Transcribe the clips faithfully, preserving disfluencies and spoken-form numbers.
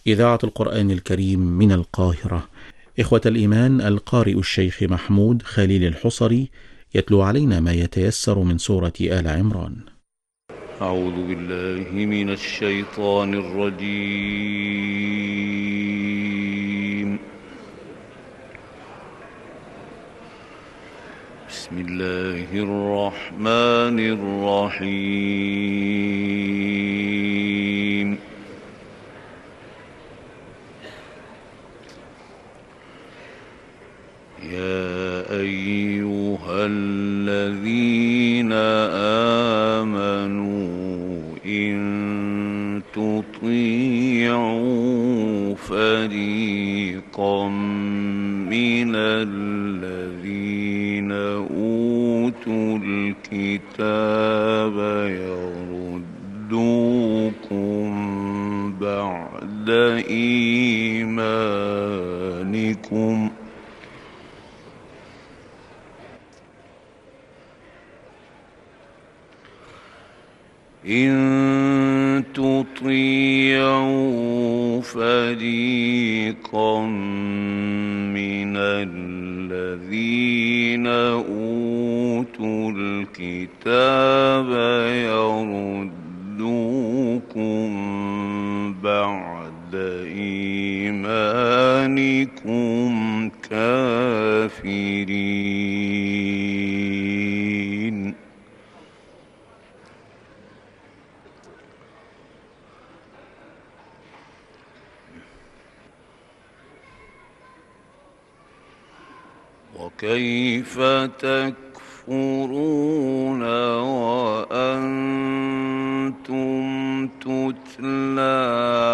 إذاعة القرآن الكريم من القاهرة. إخوة الإيمان، القارئ الشيخ محمود خليل الحصري يتلو علينا ما يتيسر من سورة آل عمران. أعوذ بالله من الشيطان الرجيم. بسم الله الرحمن الرحيم. يا أيها الذين آمنوا إن تطيعوا فريقا من الذين أوتوا الكتاب يردوكم بعد إيمانكم إن تطيعوا فريقا من الذين أوتوا الكتاب يردوكم بعد إيمانكم كافرين. وكيف تكفرون وأنتم تتلى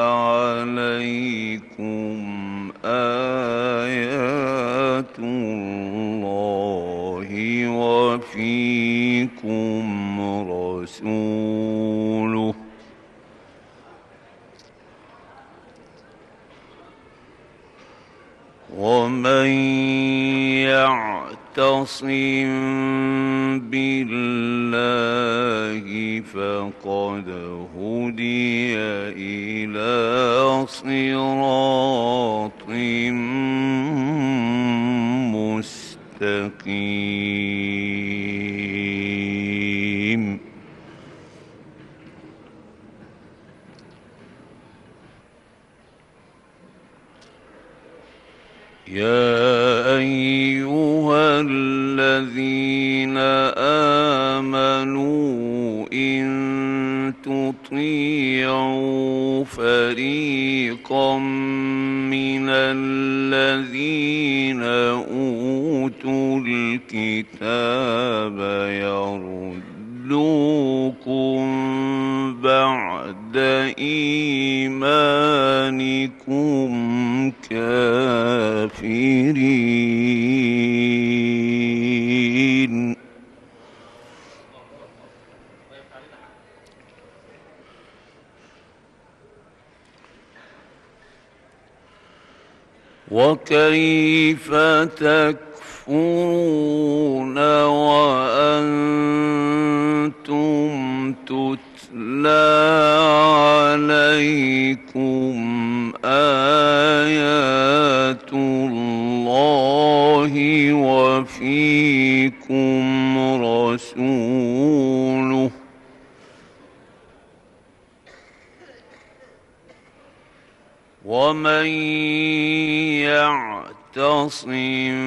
عليكم آيات الله وفيكم رسوله ومن يعتصم بالله فقد هدي إلى صراط مستقيم. يا أيها الذين آمنوا إن تطيعوا فريقا من الذين أوتوا الكتاب يردوكم بعد إيمانكم كافرين. وكيف تكفرون وأنتم تتلى عليكم آيات الله وفيكم رسوله ومن يعتصم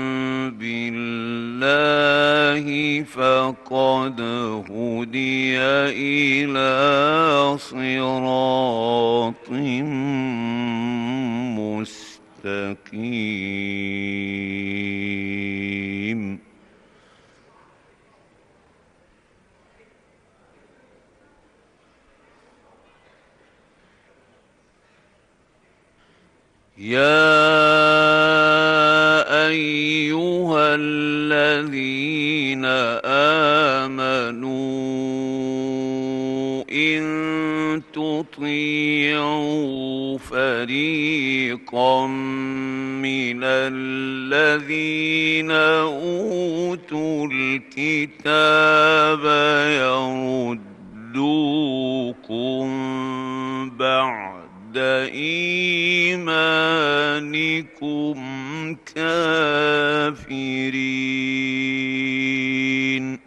بالله فقد هدي إلى صراط مستقيم. يا أيها الذين آمنوا إن تطيعوا فريقا من الذين أوتوا الكتاب يردوكم بعد بَعْدَ إِيمَانِكُمْ كَافِرِينَ.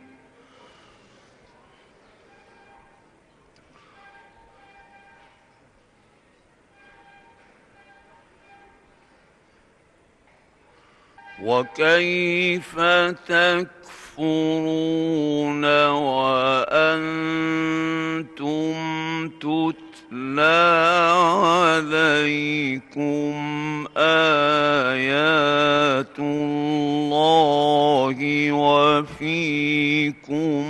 وَكَيْفَ تَكْفُرُونَ وَأَنْتُمْ تُتْلَىٰ عَلَيْكُمْ آيَاتُ اللَّهِ وَفِيكُمْ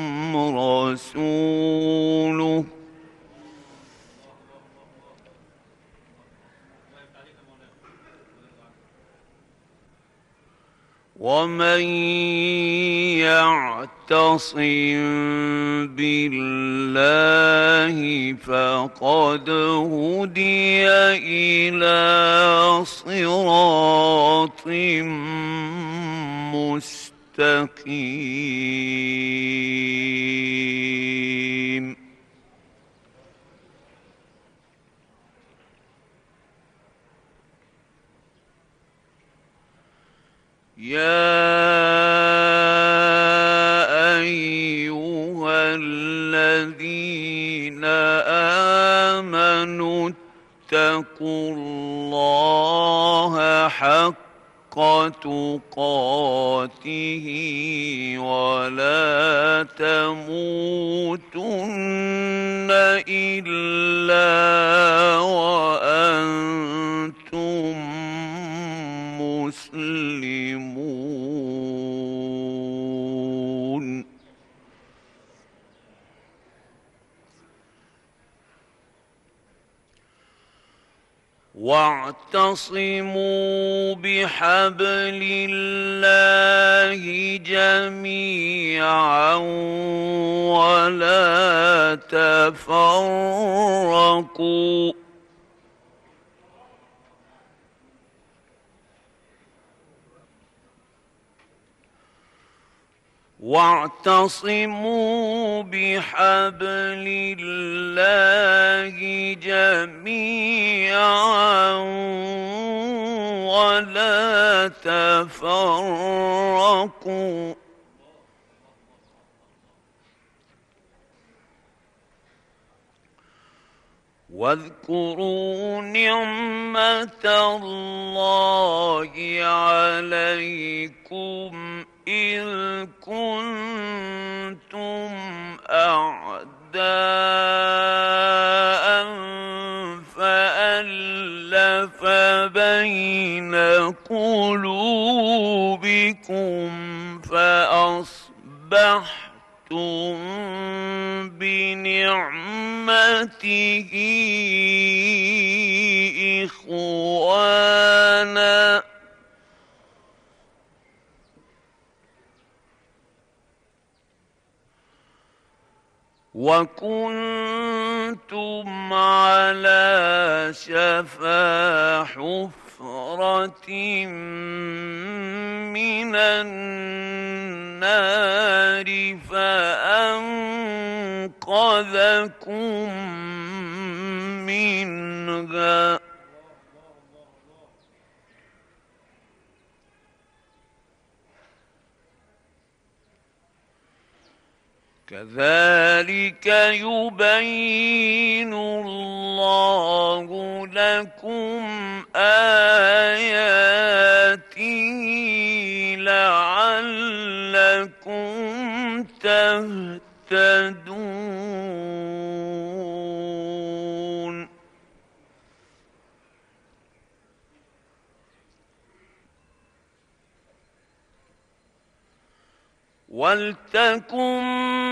رَسُولُهُ وَمَن يَعْتَصِم بِاللَّهِ فَقَدْ هُدِيَ إِلَىٰ صِرَاطٍ مُّسْتَقِيمٍ. يَا أَيُّهَا الَّذِينَ آمَنُوا اتَّقُوا اللَّهَ حَقَّ تُقَاتِهِ وَلَا تَمُوتُنَّ إِلَّا وَأَنتُم مسلمون. واعتصموا بحبل الله جميعا ولا تفرقوا. واعتصموا بحبل الله جميعا ولا تفرقوا. واذكروا نعمة الله عليكم إذ كنتم أعداء فألف بين قلوبكم فأصبحتم بنعمته إخوانا وكنتم على شفا حفرة من النار فأنقذكم منها. كذلك يبين الله لكم آياته لعلكم تهتدون. ولتكن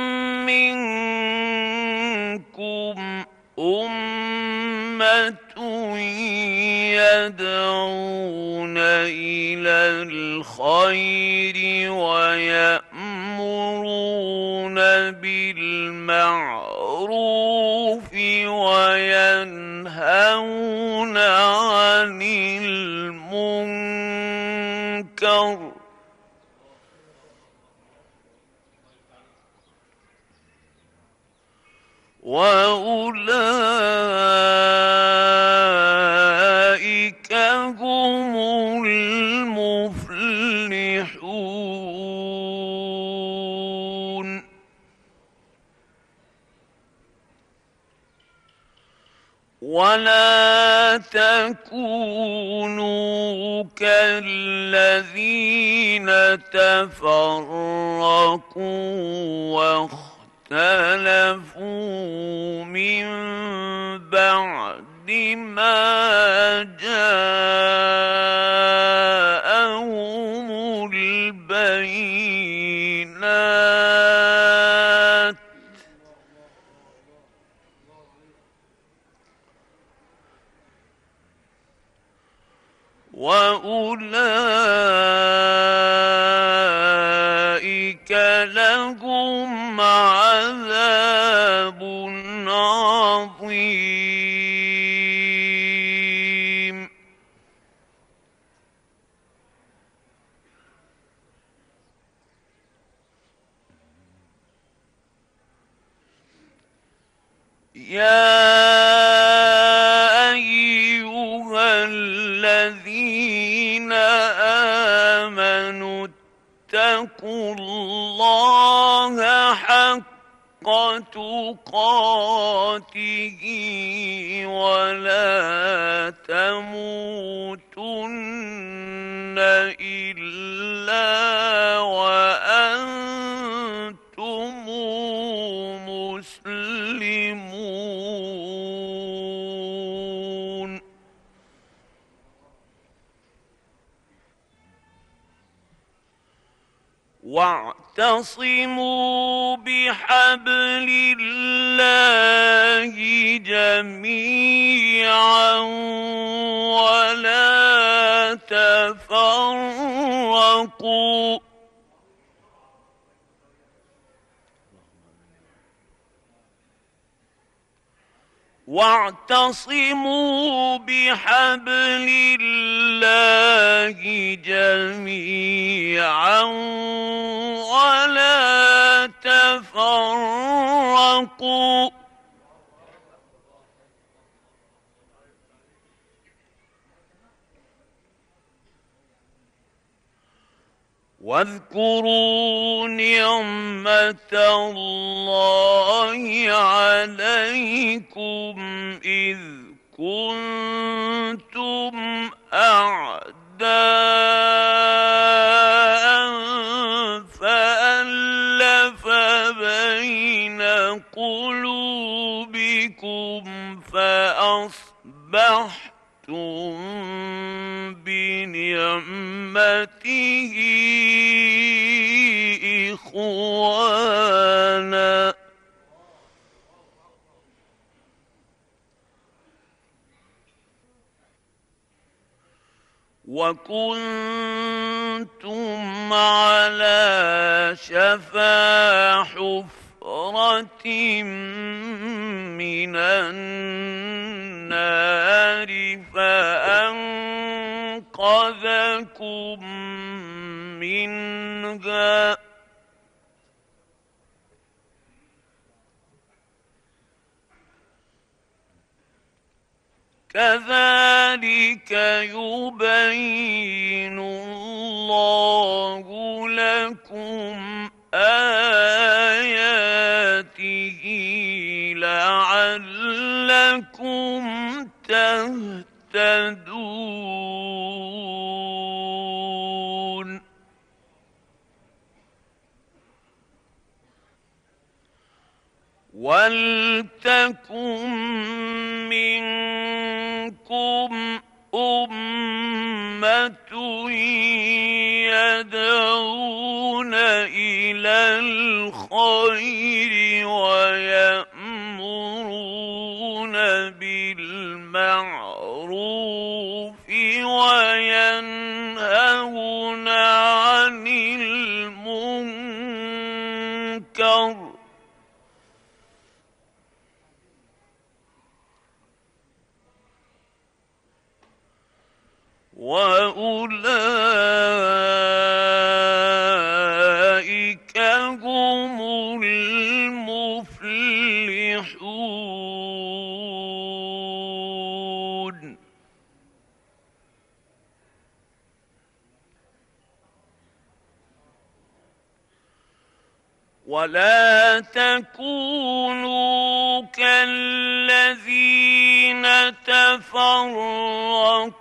منكم أمة يدعون إلى الخير ويأمرون بالمعروف وينهون عن المنكر وأولئك هم المفلحون. ولا تكونوا كالذين تفرقوا واختلفوا من بعد ما جاءهم البينات وأولئك لهم عذاب عظيم. يا أيها الذين آمنوا اتقوا الله حق تقاته ولا تموتن إلا وأنتم مسلمون. واعتصموا بحبل الله جميعا ولا تفرقوا. واعتصموا بحبل الله جميعا ولا تفرقوا. واذكروا نعمة الله عليكم إذ كنتم أعداء فألف بين قلوبكم فأصبحتم بنعمته إخوانا. وكنتم على شفا حفرة من النار فأنقذكم منها. كذلك يبين الله لكم آياته لعلكم تهتدون. ولتكن منكم أمة يدعون إلى الخير ويأمرون بالمعروف وينهون عن المنكر وأولئك هم المفلحون. ولا تكونوا كالذين تفرقوا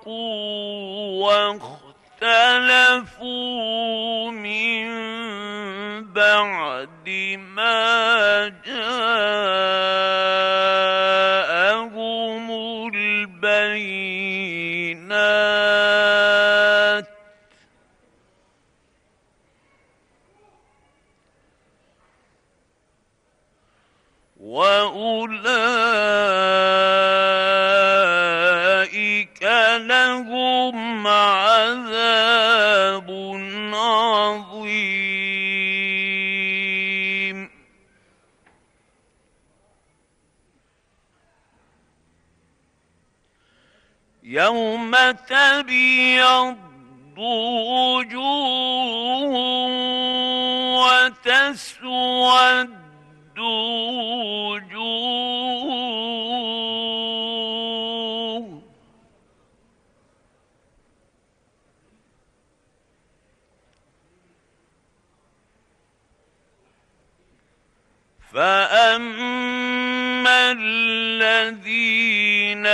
واختلفوا من بعد ما جاءهم البينات وأولئك لهم عذاب عظيم. يوم تبيض وجوه وتسود وجوه فأما الذين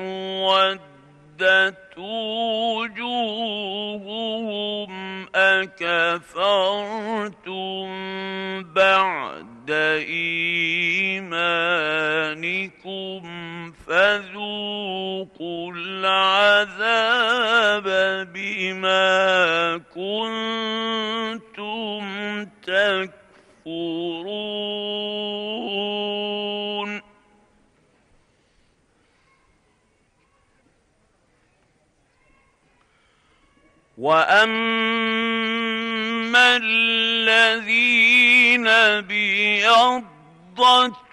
اسودت وجوههم أكفرتم بعد إيمانكم فذوقوا العذاب بما كنتم تكفرون. وأما الذين ابيضت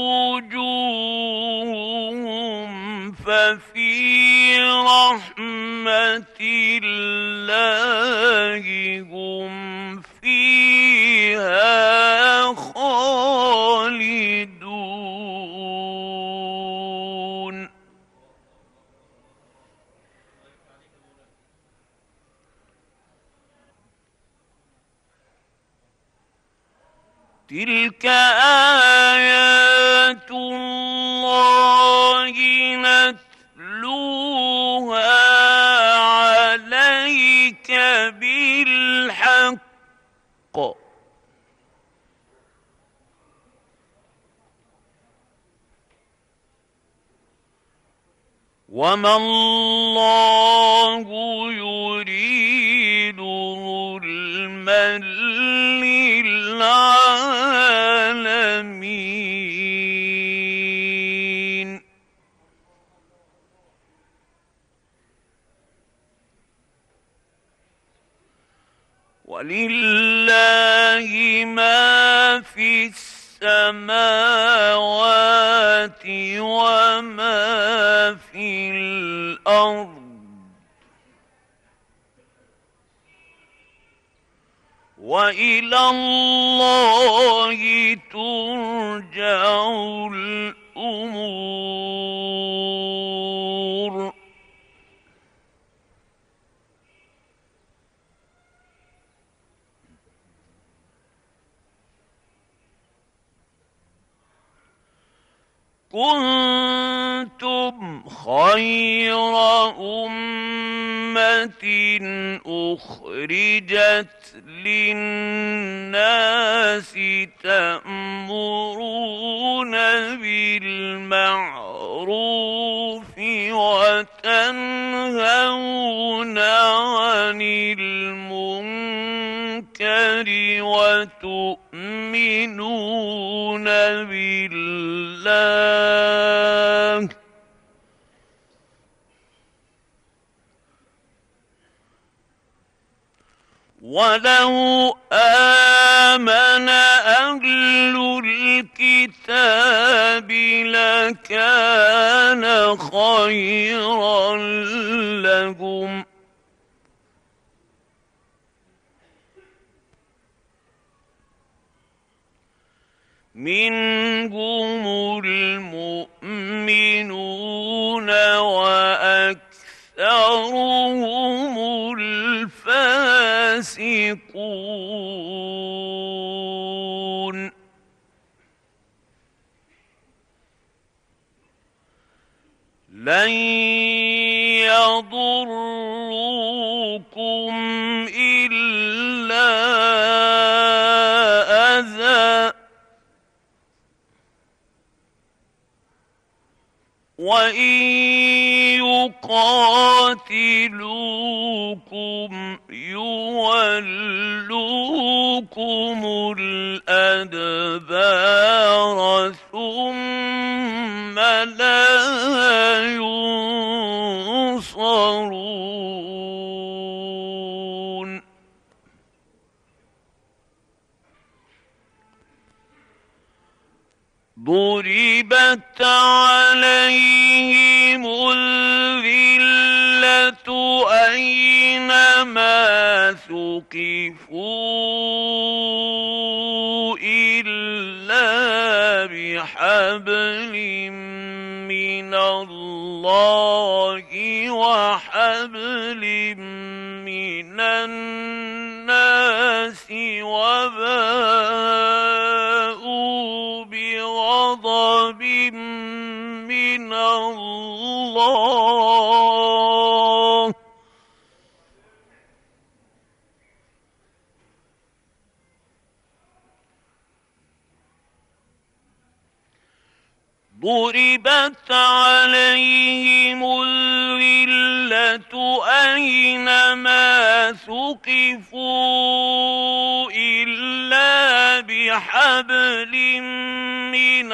وجوههم ففي رحمة الله هم فيها خالدون. تلك آيات الله نتلوها عليك بالحق وما الله يريد ظلما للعالمين. ولله ما في السماوات وما في الأرض وإلى الله ترجع الأمور. كنتم خير أمة أخرجت للناس تأمرون بالمعروف وتنهون عن المنكر وتؤمنون بالله ولو آمن أهل الكتاب لكان خيرا لهم منهم المؤمنون وأكثرهم الفاسقون. لن يضروكم إلا أذى وإن يقاتلوكم يولوكم الأدبار ثم لا ينصرون ضربت عليهم الذلة أينما ثقفوا إلا بحبل من الله وحبل من الناس وباءوا بغضب من الله ضربت عليهم الذلة أينما ثقفوا إلا بحبل من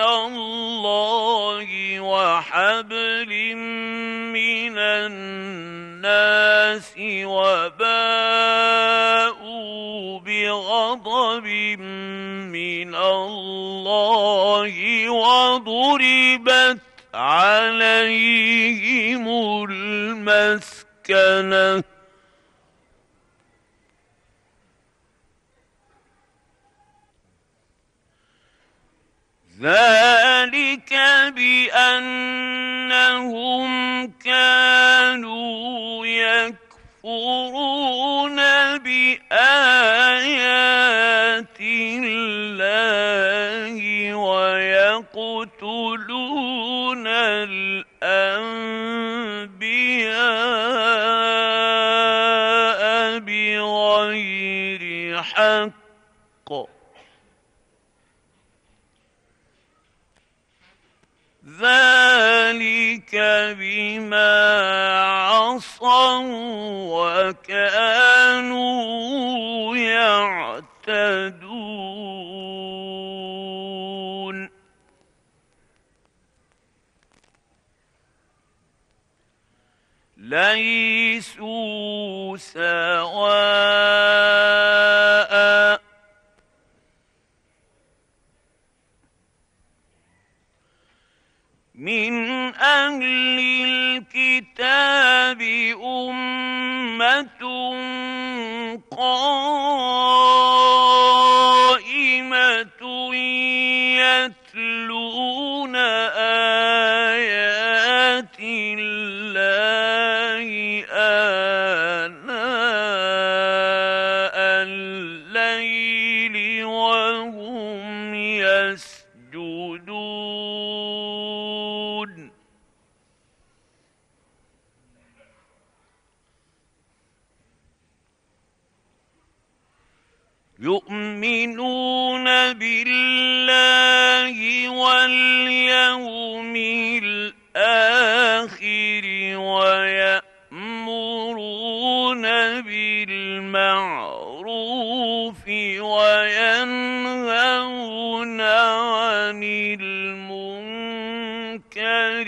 الله وحبل من الناس وباءوا بغضب من الله وضربت عليهم المسكنة ذلك بأنهم كانوا يكفرون بآيات الله ويقتلون الأنبياء بغير حق ذلك بما عصوا وكانوا يعتدون ليسوا سواء من أهل الكتاب أمة قائمة يتلون آيات الله آناء الليل وهم يسجدون يؤمنون بالله واليوم الآخر ويأمرون بالمعروف وينهون عن المنكر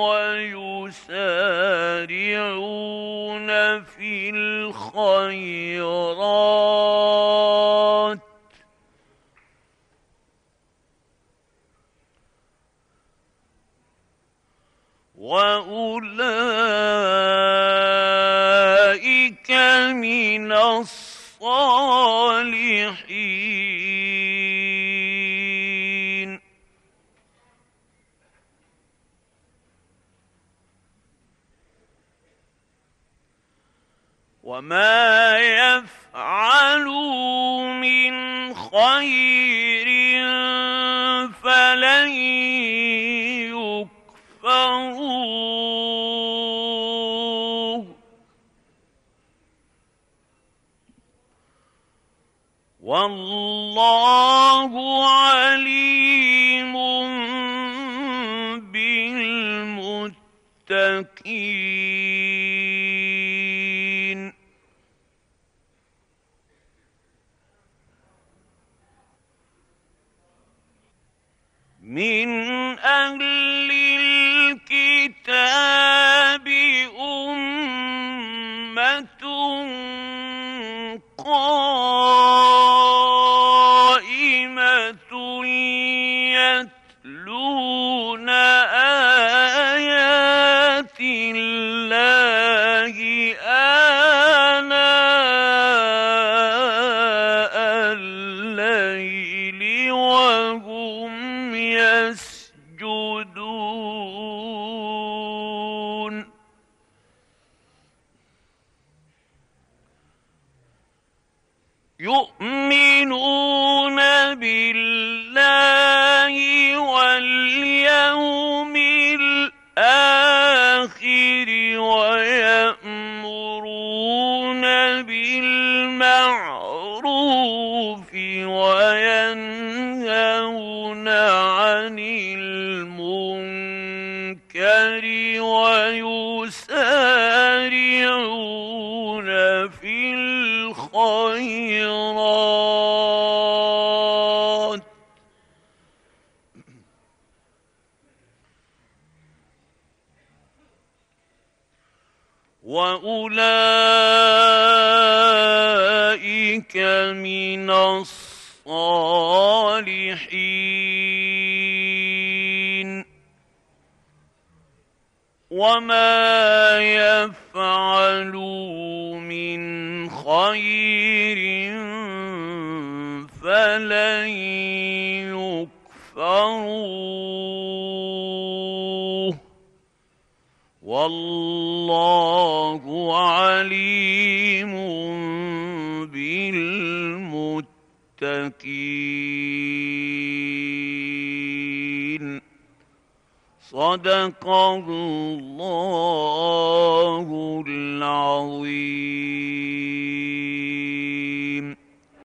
ويسارعون في الخيرات وأولئك من الصالحين وما يفعلوا من خير فلن يكفروا والله عليم بالمتقين. من أهل الكتاب أمة قائمة يتلون آيات الله آناء الليل وهم يسجدون يؤمنون بالله واليوم الآخر ويأمرون بالمعروف وينهون عن المنكر ويسارعون في الخيرات وأولئك من الصالحين. وما يفعلوا من خير فلن يكفروه والله عليم بالمتقين. صدق الله العظيم.